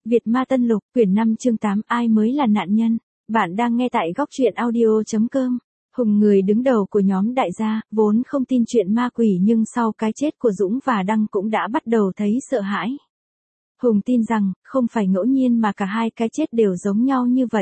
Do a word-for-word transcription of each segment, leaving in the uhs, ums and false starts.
Việt Ma Tân Lục, quyển năm chương tám, ai mới là nạn nhân? Bạn đang nghe tại góc truyện audio chấm com. Hùng, người đứng đầu của nhóm đại gia, vốn không tin chuyện ma quỷ nhưng sau cái chết của Dũng và Đăng cũng đã bắt đầu thấy sợ hãi. Hùng tin rằng, không phải ngẫu nhiên mà cả hai cái chết đều giống nhau như vậy.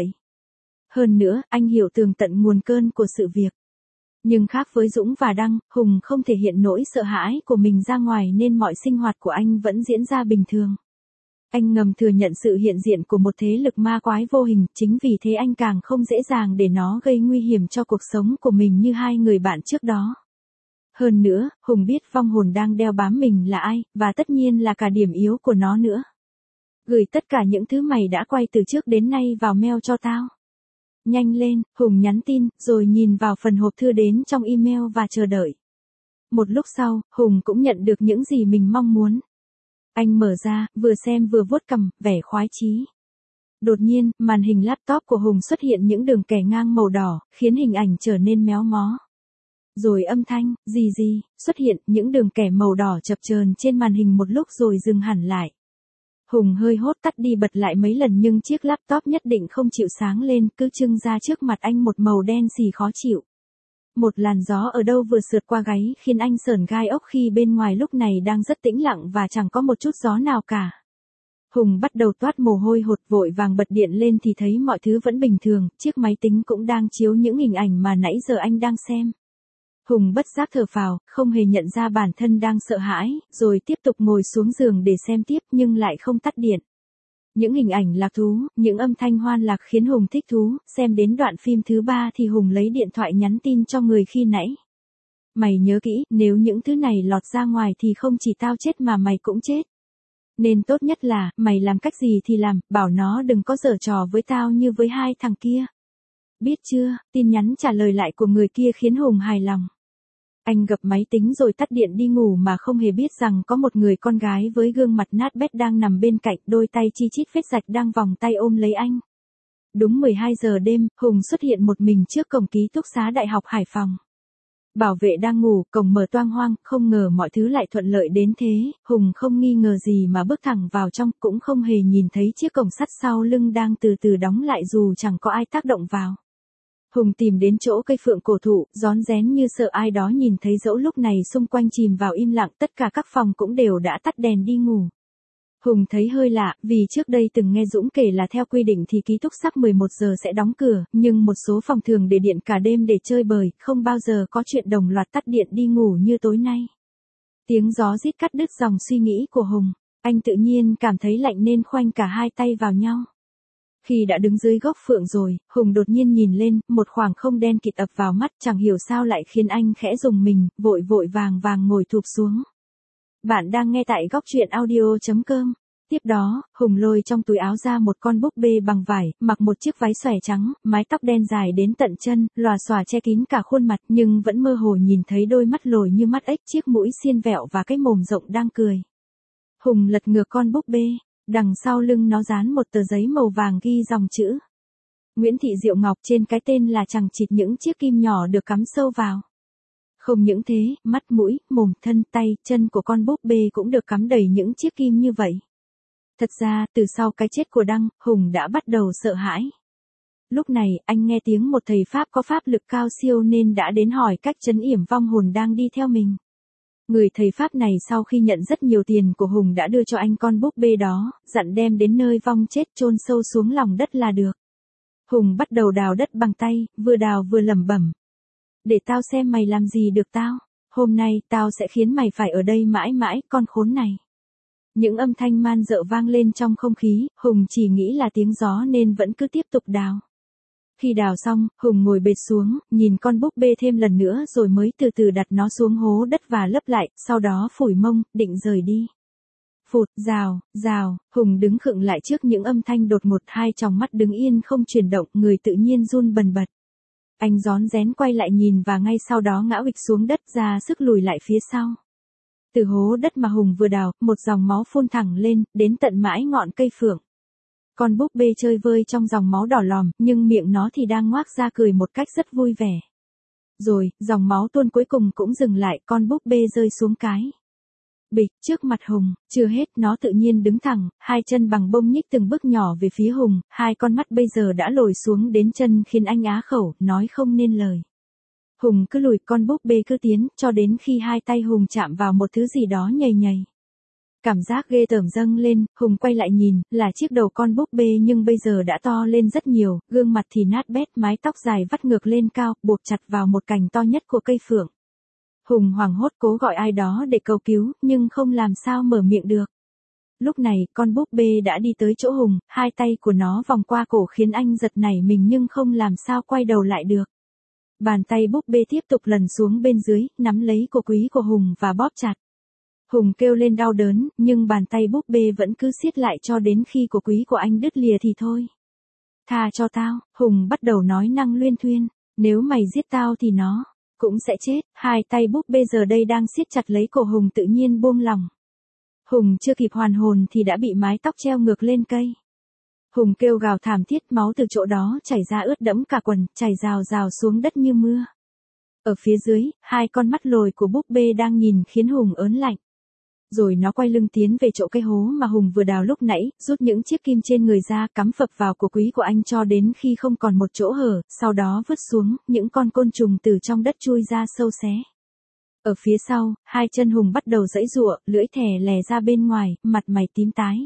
Hơn nữa, anh hiểu tường tận nguồn cơn của sự việc. Nhưng khác với Dũng và Đăng, Hùng không thể hiện nỗi sợ hãi của mình ra ngoài nên mọi sinh hoạt của anh vẫn diễn ra bình thường. Anh ngầm thừa nhận sự hiện diện của một thế lực ma quái vô hình, chính vì thế anh càng không dễ dàng để nó gây nguy hiểm cho cuộc sống của mình như hai người bạn trước đó. Hơn nữa, Hùng biết vong hồn đang đeo bám mình là ai, và tất nhiên là cả điểm yếu của nó nữa. Gửi tất cả những thứ mày đã quay từ trước đến nay vào mail cho tao. Nhanh lên, Hùng nhắn tin, rồi nhìn vào phần hộp thư đến trong email và chờ đợi. Một lúc sau, Hùng cũng nhận được những gì mình mong muốn. Anh mở ra, vừa xem vừa vuốt cằm, vẻ khoái chí. Đột nhiên, màn hình laptop của Hùng xuất hiện những đường kẻ ngang màu đỏ, khiến hình ảnh trở nên méo mó. Rồi âm thanh, gì gì, xuất hiện, những đường kẻ màu đỏ chập chờn trên màn hình một lúc rồi dừng hẳn lại. Hùng hơi hốt tắt đi bật lại mấy lần nhưng chiếc laptop nhất định không chịu sáng lên, cứ trưng ra trước mặt anh một màu đen xì khó chịu. Một làn gió ở đâu vừa sượt qua gáy khiến anh sởn gai ốc khi bên ngoài lúc này đang rất tĩnh lặng và chẳng có một chút gió nào cả. Hùng bắt đầu toát mồ hôi hột, vội vàng bật điện lên thì thấy mọi thứ vẫn bình thường, chiếc máy tính cũng đang chiếu những hình ảnh mà nãy giờ anh đang xem. Hùng bất giác thở phào, không hề nhận ra bản thân đang sợ hãi, rồi tiếp tục ngồi xuống giường để xem tiếp nhưng lại không tắt điện. Những hình ảnh lạc thú, những âm thanh hoan lạc khiến Hùng thích thú, xem đến đoạn phim thứ ba thì Hùng lấy điện thoại nhắn tin cho người khi nãy. Mày nhớ kỹ, nếu những thứ này lọt ra ngoài thì không chỉ tao chết mà mày cũng chết. Nên tốt nhất là, mày làm cách gì thì làm, bảo nó đừng có giở trò với tao như với hai thằng kia. Biết chưa? Tin nhắn trả lời lại của người kia khiến Hùng hài lòng. Anh gập máy tính rồi tắt điện đi ngủ mà không hề biết rằng có một người con gái với gương mặt nát bét đang nằm bên cạnh, đôi tay chi chít vết rạch đang vòng tay ôm lấy anh. Đúng mười hai giờ đêm, Hùng xuất hiện một mình trước cổng ký túc xá Đại học Hải Phòng. Bảo vệ đang ngủ, cổng mở toang hoang, không ngờ mọi thứ lại thuận lợi đến thế, Hùng không nghi ngờ gì mà bước thẳng vào trong, cũng không hề nhìn thấy chiếc cổng sắt sau lưng đang từ từ đóng lại dù chẳng có ai tác động vào. Hùng tìm đến chỗ cây phượng cổ thụ, rón rén như sợ ai đó nhìn thấy, dẫu lúc này xung quanh chìm vào im lặng, tất cả các phòng cũng đều đã tắt đèn đi ngủ. Hùng thấy hơi lạ, vì trước đây từng nghe Dũng kể là theo quy định thì ký túc xá mười một giờ sẽ đóng cửa, nhưng một số phòng thường để điện cả đêm để chơi bời, không bao giờ có chuyện đồng loạt tắt điện đi ngủ như tối nay. Tiếng gió rít cắt đứt dòng suy nghĩ của Hùng, anh tự nhiên cảm thấy lạnh nên khoanh cả hai tay vào nhau. Khi đã đứng dưới gốc phượng rồi, Hùng đột nhiên nhìn lên, một khoảng không đen kịt ập vào mắt, chẳng hiểu sao lại khiến anh khẽ rùng mình, vội vội vàng vàng ngồi thụp xuống. Bạn đang nghe tại góc truyện audio chấm com. Tiếp đó, Hùng lôi trong túi áo ra một con búp bê bằng vải, mặc một chiếc váy xòe trắng, mái tóc đen dài đến tận chân, lòa xòa che kín cả khuôn mặt, nhưng vẫn mơ hồ nhìn thấy đôi mắt lồi như mắt ếch, chiếc mũi xiên vẹo và cái mồm rộng đang cười. Hùng lật ngược con búp bê. Đằng sau lưng nó dán một tờ giấy màu vàng ghi dòng chữ Nguyễn Thị Diệu Ngọc, trên cái tên là chằng chịt những chiếc kim nhỏ được cắm sâu vào. Không những thế, mắt, mũi, mồm, thân, tay, chân của con búp bê cũng được cắm đầy những chiếc kim như vậy. Thật ra, từ sau cái chết của Đăng, Hùng đã bắt đầu sợ hãi. Lúc này, anh nghe tiếng một thầy Pháp có pháp lực cao siêu nên đã đến hỏi cách trấn yểm vong hồn đang đi theo mình. Người thầy Pháp này sau khi nhận rất nhiều tiền của Hùng đã đưa cho anh con búp bê đó, dặn đem đến nơi vong chết chôn sâu xuống lòng đất là được. Hùng bắt đầu đào đất bằng tay, vừa đào vừa lẩm bẩm. Để tao xem mày làm gì được tao, hôm nay tao sẽ khiến mày phải ở đây mãi mãi, con khốn này. Những âm thanh man dợ vang lên trong không khí, Hùng chỉ nghĩ là tiếng gió nên vẫn cứ tiếp tục đào. Khi đào xong, Hùng ngồi bệt xuống, nhìn con búp bê thêm lần nữa rồi mới từ từ đặt nó xuống hố đất và lấp lại, sau đó phủi mông, định rời đi. Phụt, rào, rào, Hùng đứng khựng lại trước những âm thanh đột ngột, hai tròng mắt đứng yên không chuyển động, người tự nhiên run bần bật. Anh rón rén quay lại nhìn và ngay sau đó ngã ụịch xuống đất, ra sức lùi lại phía sau. Từ hố đất mà Hùng vừa đào, một dòng máu phun thẳng lên, đến tận mãi ngọn cây phượng. Con búp bê chơi vơi trong dòng máu đỏ lòm, nhưng miệng nó thì đang ngoác ra cười một cách rất vui vẻ. Rồi, dòng máu tuôn cuối cùng cũng dừng lại, con búp bê rơi xuống cái Bịch, trước mặt Hùng, chưa hết, nó tự nhiên đứng thẳng, hai chân bằng bông nhích từng bước nhỏ về phía Hùng, hai con mắt bây giờ đã lồi xuống đến chân khiến anh á khẩu, nói không nên lời. Hùng cứ lùi, con búp bê cứ tiến, cho đến khi hai tay Hùng chạm vào một thứ gì đó nhầy nhầy. Cảm giác ghê tởm dâng lên, Hùng quay lại nhìn, là chiếc đầu con búp bê nhưng bây giờ đã to lên rất nhiều, gương mặt thì nát bét, mái tóc dài vắt ngược lên cao, buộc chặt vào một cành to nhất của cây phượng. Hùng hoảng hốt cố gọi ai đó để cầu cứu, nhưng không làm sao mở miệng được. Lúc này, con búp bê đã đi tới chỗ Hùng, hai tay của nó vòng qua cổ khiến anh giật nảy mình nhưng không làm sao quay đầu lại được. Bàn tay búp bê tiếp tục lần xuống bên dưới, nắm lấy cổ quý của Hùng và bóp chặt. Hùng kêu lên đau đớn, nhưng bàn tay búp bê vẫn cứ siết lại cho đến khi cổ quý của anh đứt lìa thì thôi. Tha cho tao, Hùng bắt đầu nói năng luyên thuyên, nếu mày giết tao thì nó cũng sẽ chết. Hai tay búp bê giờ đây đang siết chặt lấy cổ Hùng tự nhiên buông lỏng. Hùng chưa kịp hoàn hồn thì đã bị mái tóc treo ngược lên cây. Hùng kêu gào thảm thiết, máu từ chỗ đó chảy ra ướt đẫm cả quần, chảy rào rào xuống đất như mưa. Ở phía dưới, hai con mắt lồi của búp bê đang nhìn khiến Hùng ớn lạnh. Rồi nó quay lưng tiến về chỗ cây hố mà Hùng vừa đào lúc nãy, rút những chiếc kim trên người ra cắm phập vào cổ quý của anh cho đến khi không còn một chỗ hở, sau đó vứt xuống, những con côn trùng từ trong đất chui ra sâu xé. Ở phía sau, hai chân Hùng bắt đầu giãy giụa, lưỡi thè lè ra bên ngoài, mặt mày tím tái.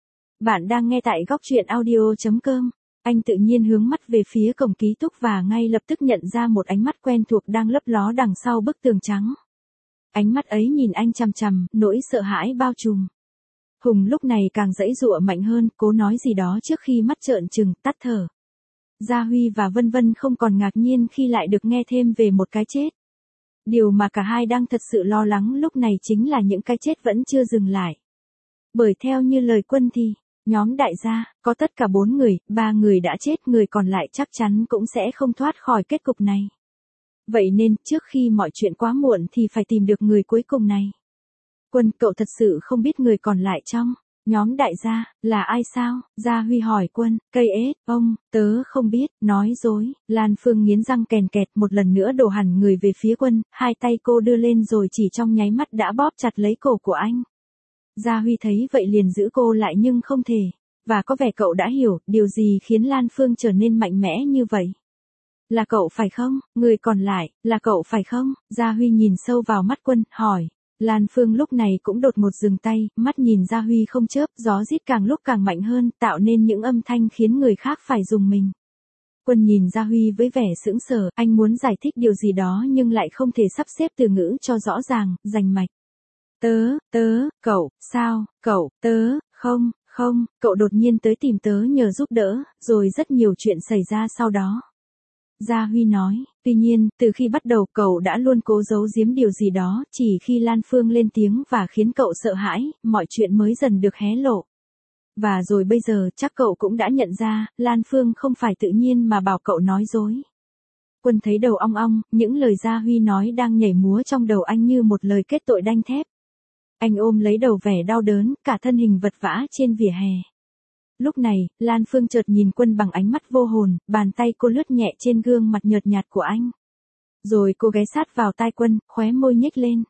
Bạn đang nghe tại góc truyện audio chấm com. Anh tự nhiên hướng mắt về phía cổng ký túc và ngay lập tức nhận ra một ánh mắt quen thuộc đang lấp ló đằng sau bức tường trắng. Ánh mắt ấy nhìn anh chằm chằm, nỗi sợ hãi bao trùm. Hùng lúc này càng giãy giụa mạnh hơn, cố nói gì đó trước khi mắt trợn trừng, tắt thở. Gia Huy và Vân Vân không còn ngạc nhiên khi lại được nghe thêm về một cái chết. Điều mà cả hai đang thật sự lo lắng lúc này chính là những cái chết vẫn chưa dừng lại. Bởi theo như lời Quân thì, nhóm đại gia, có tất cả bốn người, ba người đã chết, người còn lại chắc chắn cũng sẽ không thoát khỏi kết cục này. Vậy nên, trước khi mọi chuyện quá muộn thì phải tìm được người cuối cùng này. Quân, cậu thật sự không biết người còn lại trong nhóm đại gia là ai sao? Gia Huy hỏi Quân. Cây ết, ông, tớ không biết, nói dối. Lan Phương nghiến răng kèn kẹt, một lần nữa đổ hẳn người về phía Quân, hai tay cô đưa lên rồi chỉ trong nháy mắt đã bóp chặt lấy cổ của anh. Gia Huy thấy vậy liền giữ cô lại nhưng không thể. Và có vẻ cậu đã hiểu, điều gì khiến Lan Phương trở nên mạnh mẽ như vậy. Là cậu phải không? Người còn lại, là cậu phải không? Gia Huy nhìn sâu vào mắt Quân, hỏi. Lan Phương lúc này cũng đột ngột dừng tay, mắt nhìn Gia Huy không chớp, gió rít càng lúc càng mạnh hơn, tạo nên những âm thanh khiến người khác phải rùng mình. Quân nhìn Gia Huy với vẻ sững sờ, anh muốn giải thích điều gì đó nhưng lại không thể sắp xếp từ ngữ cho rõ ràng, rành mạch. Tớ, tớ, cậu, sao, cậu, tớ, không, không, cậu đột nhiên tới tìm tớ nhờ giúp đỡ, rồi rất nhiều chuyện xảy ra sau đó. Gia Huy nói, tuy nhiên, từ khi bắt đầu cậu đã luôn cố giấu giếm điều gì đó, chỉ khi Lan Phương lên tiếng và khiến cậu sợ hãi, mọi chuyện mới dần được hé lộ. Và rồi bây giờ chắc cậu cũng đã nhận ra, Lan Phương không phải tự nhiên mà bảo cậu nói dối. Quân thấy đầu ong ong, những lời Gia Huy nói đang nhảy múa trong đầu anh như một lời kết tội đanh thép. Anh ôm lấy đầu vẻ đau đớn, cả thân hình vật vã trên vỉa hè. Lúc này, Lan Phương chợt nhìn Quân bằng ánh mắt vô hồn, bàn tay cô lướt nhẹ trên gương mặt nhợt nhạt của anh. Rồi cô ghé sát vào tai Quân, khóe môi nhếch lên.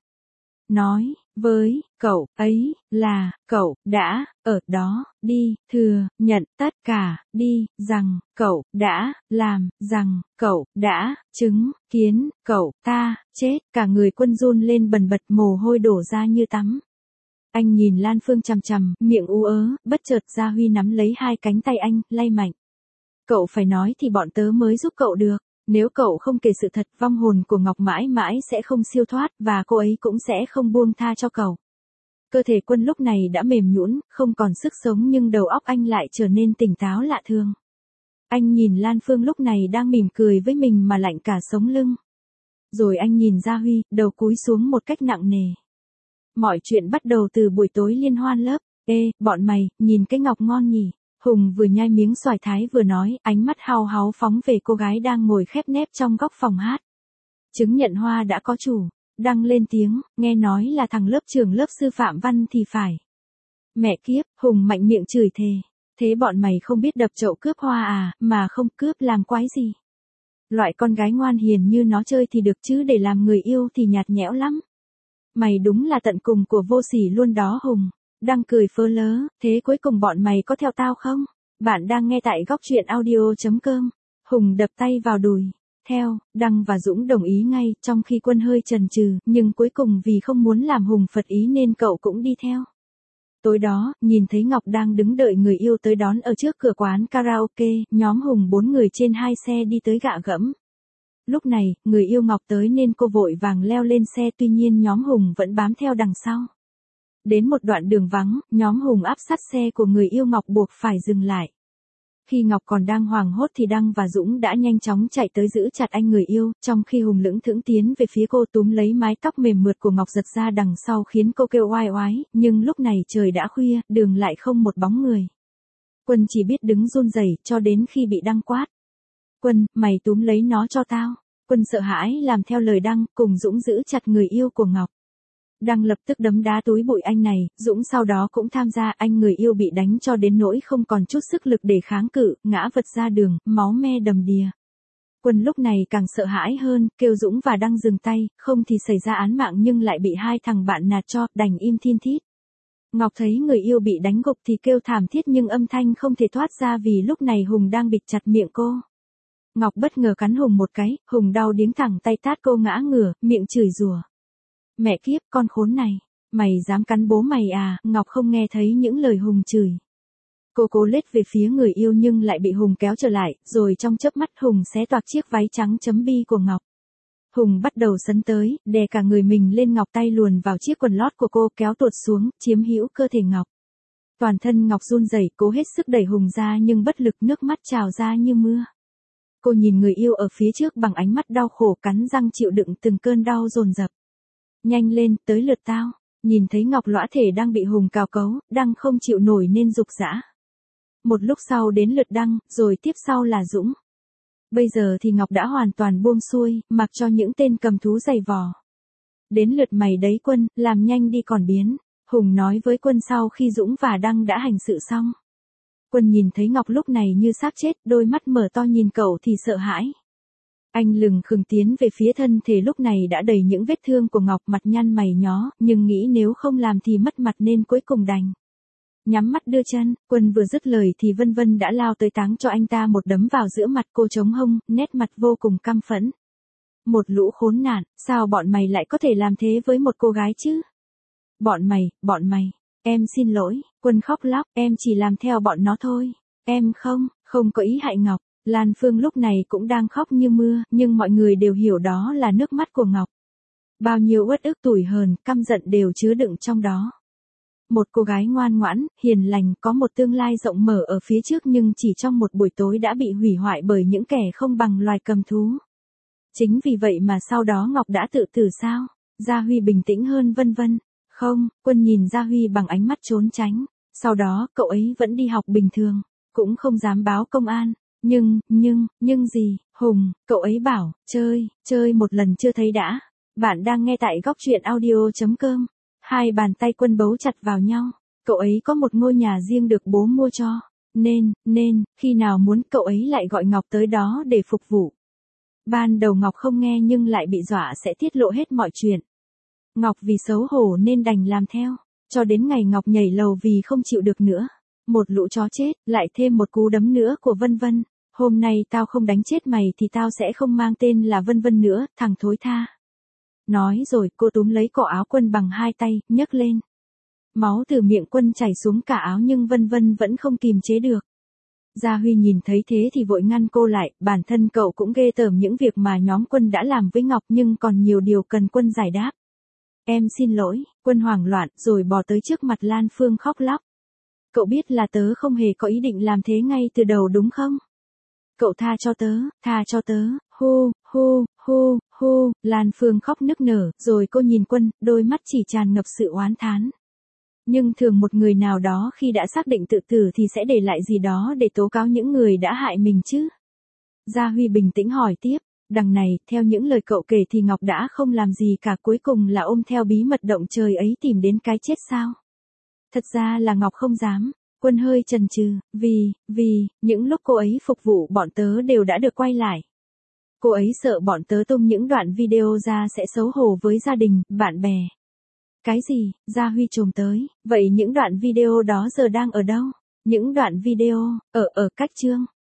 Nói, với, cậu, ấy, là, cậu, đã, ở đó, đi, thừa, nhận, tất cả, đi, rằng, cậu, đã, làm, rằng, cậu, đã, chứng, kiến, cậu, ta, chết, cả người Quân run lên bần bật mồ hôi đổ ra như tắm. Anh nhìn Lan Phương chằm chằm, miệng ú ớ, bất chợt Gia Huy nắm lấy hai cánh tay anh, lay mạnh. Cậu phải nói thì bọn tớ mới giúp cậu được, nếu cậu không kể sự thật, vong hồn của Ngọc mãi mãi sẽ không siêu thoát, và cô ấy cũng sẽ không buông tha cho cậu. Cơ thể Quân lúc này đã mềm nhũn, không còn sức sống nhưng đầu óc anh lại trở nên tỉnh táo lạ thường. Anh nhìn Lan Phương lúc này đang mỉm cười với mình mà lạnh cả sống lưng. Rồi anh nhìn Gia Huy, đầu cúi xuống một cách nặng nề. Mọi chuyện bắt đầu từ buổi tối liên hoan lớp. Ê, bọn mày, nhìn cái ngọc ngon nhỉ? Hùng vừa nhai miếng xoài thái vừa nói, ánh mắt hao háo phóng về cô gái đang ngồi khép nép trong góc phòng hát. Chứng nhận hoa đã có chủ. Đăng lên tiếng, nghe nói là thằng lớp trưởng lớp sư phạm văn thì phải. Mẹ kiếp, Hùng mạnh miệng chửi thề. Thế bọn mày không biết đập chậu cướp hoa à, mà không cướp làm quái gì? Loại con gái ngoan hiền như nó chơi thì được chứ để làm người yêu thì nhạt nhẽo lắm. Mày đúng là tận cùng của vô sỉ luôn đó Hùng. Đang cười phớ lớ, thế cuối cùng bọn mày có theo tao không? Bạn đang nghe tại góc truyện audio.com. Hùng đập tay vào đùi. Theo, Đăng và Dũng đồng ý ngay, trong khi Quân hơi chần chừ, nhưng cuối cùng vì không muốn làm Hùng phật ý nên cậu cũng đi theo. Tối đó, nhìn thấy Ngọc đang đứng đợi người yêu tới đón ở trước cửa quán karaoke, nhóm Hùng bốn người trên hai xe đi tới gạ gẫm. Lúc này, người yêu Ngọc tới nên cô vội vàng leo lên xe, tuy nhiên nhóm Hùng vẫn bám theo đằng sau. Đến một đoạn đường vắng, nhóm Hùng áp sát xe của người yêu Ngọc buộc phải dừng lại. Khi Ngọc còn đang hoảng hốt thì Đăng và Dũng đã nhanh chóng chạy tới giữ chặt anh người yêu, trong khi Hùng lững thững tiến về phía cô túm lấy mái tóc mềm mượt của Ngọc giật ra đằng sau khiến cô kêu oai oái, nhưng lúc này trời đã khuya, đường lại không một bóng người. Quân chỉ biết đứng run rẩy cho đến khi bị Đăng quát. Quân, mày túm lấy nó cho tao. Quân sợ hãi làm theo lời Đăng, cùng Dũng giữ chặt người yêu của Ngọc. Đăng lập tức đấm đá túi bụi anh này, Dũng sau đó cũng tham gia, anh người yêu bị đánh cho đến nỗi không còn chút sức lực để kháng cự, ngã vật ra đường, máu me đầm đìa. Quân lúc này càng sợ hãi hơn, kêu Dũng và Đăng dừng tay, không thì xảy ra án mạng nhưng lại bị hai thằng bạn nạt cho, đành im thin thít. Ngọc thấy người yêu bị đánh gục thì kêu thảm thiết nhưng âm thanh không thể thoát ra vì lúc này Hùng đang bịt chặt miệng cô. Ngọc bất ngờ cắn Hùng một cái, Hùng đau điếng thẳng tay tát cô ngã ngửa, miệng chửi rủa. Mẹ kiếp, con khốn này, mày dám cắn bố mày à? Ngọc không nghe thấy những lời Hùng chửi. Cô cố lết về phía người yêu nhưng lại bị Hùng kéo trở lại, rồi trong chớp mắt Hùng xé toạc chiếc váy trắng chấm bi của Ngọc. Hùng bắt đầu sấn tới, đè cả người mình lên Ngọc, tay luồn vào chiếc quần lót của cô kéo tuột xuống, chiếm hữu cơ thể Ngọc. Toàn thân Ngọc run rẩy, cố hết sức đẩy Hùng ra nhưng bất lực, nước mắt trào ra như mưa. Cô nhìn người yêu ở phía trước bằng ánh mắt đau khổ, cắn răng chịu đựng từng cơn đau dồn dập. Nhanh lên, tới lượt tao. Nhìn thấy Ngọc lõa thể đang bị Hùng cào cấu, Đăng không chịu nổi nên giục giã. Một lúc sau đến lượt Đăng, rồi tiếp sau là Dũng. Bây giờ thì Ngọc đã hoàn toàn buông xuôi, mặc cho những tên cầm thú giày vò. Đến lượt mày đấy Quân, làm nhanh đi còn biến. Hùng nói với Quân sau khi Dũng và Đăng đã hành sự xong. Quân nhìn thấy Ngọc lúc này như xác chết, đôi mắt mở to nhìn cậu thì sợ hãi. Anh lừng khừng tiến về phía thân thể lúc này đã đầy những vết thương của Ngọc, mặt nhăn mày nhó, nhưng nghĩ nếu không làm thì mất mặt nên cuối cùng đành. Nhắm mắt đưa chân, Quân vừa dứt lời thì Vân Vân đã lao tới táng cho anh ta một đấm vào giữa mặt, cô chống hông, nét mặt vô cùng căm phẫn. Một lũ khốn nạn, sao bọn mày lại có thể làm thế với một cô gái chứ? Bọn mày, bọn mày, em xin lỗi, Quân khóc lóc, em chỉ làm theo bọn nó thôi, em không, không có ý hại Ngọc. Lan Phương lúc này cũng đang khóc như mưa, nhưng mọi người đều hiểu đó là nước mắt của Ngọc. Bao nhiêu uất ức, tủi hờn, căm giận đều chứa đựng trong đó. Một cô gái ngoan ngoãn, hiền lành, có một tương lai rộng mở ở phía trước nhưng chỉ trong một buổi tối đã bị hủy hoại bởi những kẻ không bằng loài cầm thú. Chính vì vậy mà sau đó Ngọc đã tự tử sao? Gia Huy bình tĩnh hơn Vân Vân. Không, Quân nhìn Gia Huy bằng ánh mắt trốn tránh. Sau đó cậu ấy vẫn đi học bình thường, cũng không dám báo công an. Nhưng, nhưng, nhưng gì, Hùng, cậu ấy bảo, chơi, chơi một lần chưa thấy đã. Bạn đang nghe tại góc truyện audio.com. Hai bàn tay Quân bấu chặt vào nhau. Cậu ấy có một ngôi nhà riêng được bố mua cho. Nên, nên, khi nào muốn cậu ấy lại gọi Ngọc tới đó để phục vụ. Ban đầu Ngọc không nghe nhưng lại bị dọa sẽ tiết lộ hết mọi chuyện. Ngọc vì xấu hổ nên đành làm theo. Cho đến ngày Ngọc nhảy lầu vì không chịu được nữa. Một lũ chó chết, lại thêm một cú đấm nữa của Vân Vân. Hôm nay tao không đánh chết mày thì tao sẽ không mang tên là Vân Vân nữa, thằng thối tha. Nói rồi cô túm lấy cổ áo Quân bằng hai tay, nhấc lên. Máu từ miệng Quân chảy xuống cả áo nhưng Vân Vân vẫn không kìm chế được. Gia Huy nhìn thấy thế thì vội ngăn cô lại, bản thân cậu cũng ghê tởm những việc mà nhóm Quân đã làm với Ngọc nhưng còn nhiều điều cần Quân giải đáp. Em xin lỗi, Quân hoảng loạn rồi bò tới trước mặt Lan Phương khóc lóc. Cậu biết là tớ không hề có ý định làm thế ngay từ đầu đúng không? Cậu tha cho tớ, tha cho tớ, hu, hu, hu, hu, Lan Phương khóc nức nở, rồi cô nhìn Quân, đôi mắt chỉ tràn ngập sự oán thán. Nhưng thường một người nào đó khi đã xác định tự tử thì sẽ để lại gì đó để tố cáo những người đã hại mình chứ? Gia Huy bình tĩnh hỏi tiếp, đằng này, theo những lời cậu kể thì Ngọc đã không làm gì cả, cuối cùng là ôm theo bí mật động trời ấy tìm đến cái chết sao? Thật ra là Ngọc không dám. Quân hơi chần chừ, vì, vì, những lúc cô ấy phục vụ bọn tớ đều đã được quay lại. Cô ấy sợ bọn tớ tung những đoạn video ra sẽ xấu hổ với gia đình, bạn bè. Cái gì, Gia Huy trồm tới, vậy những đoạn video đó giờ đang ở đâu? Những đoạn video, ở ở cách chương.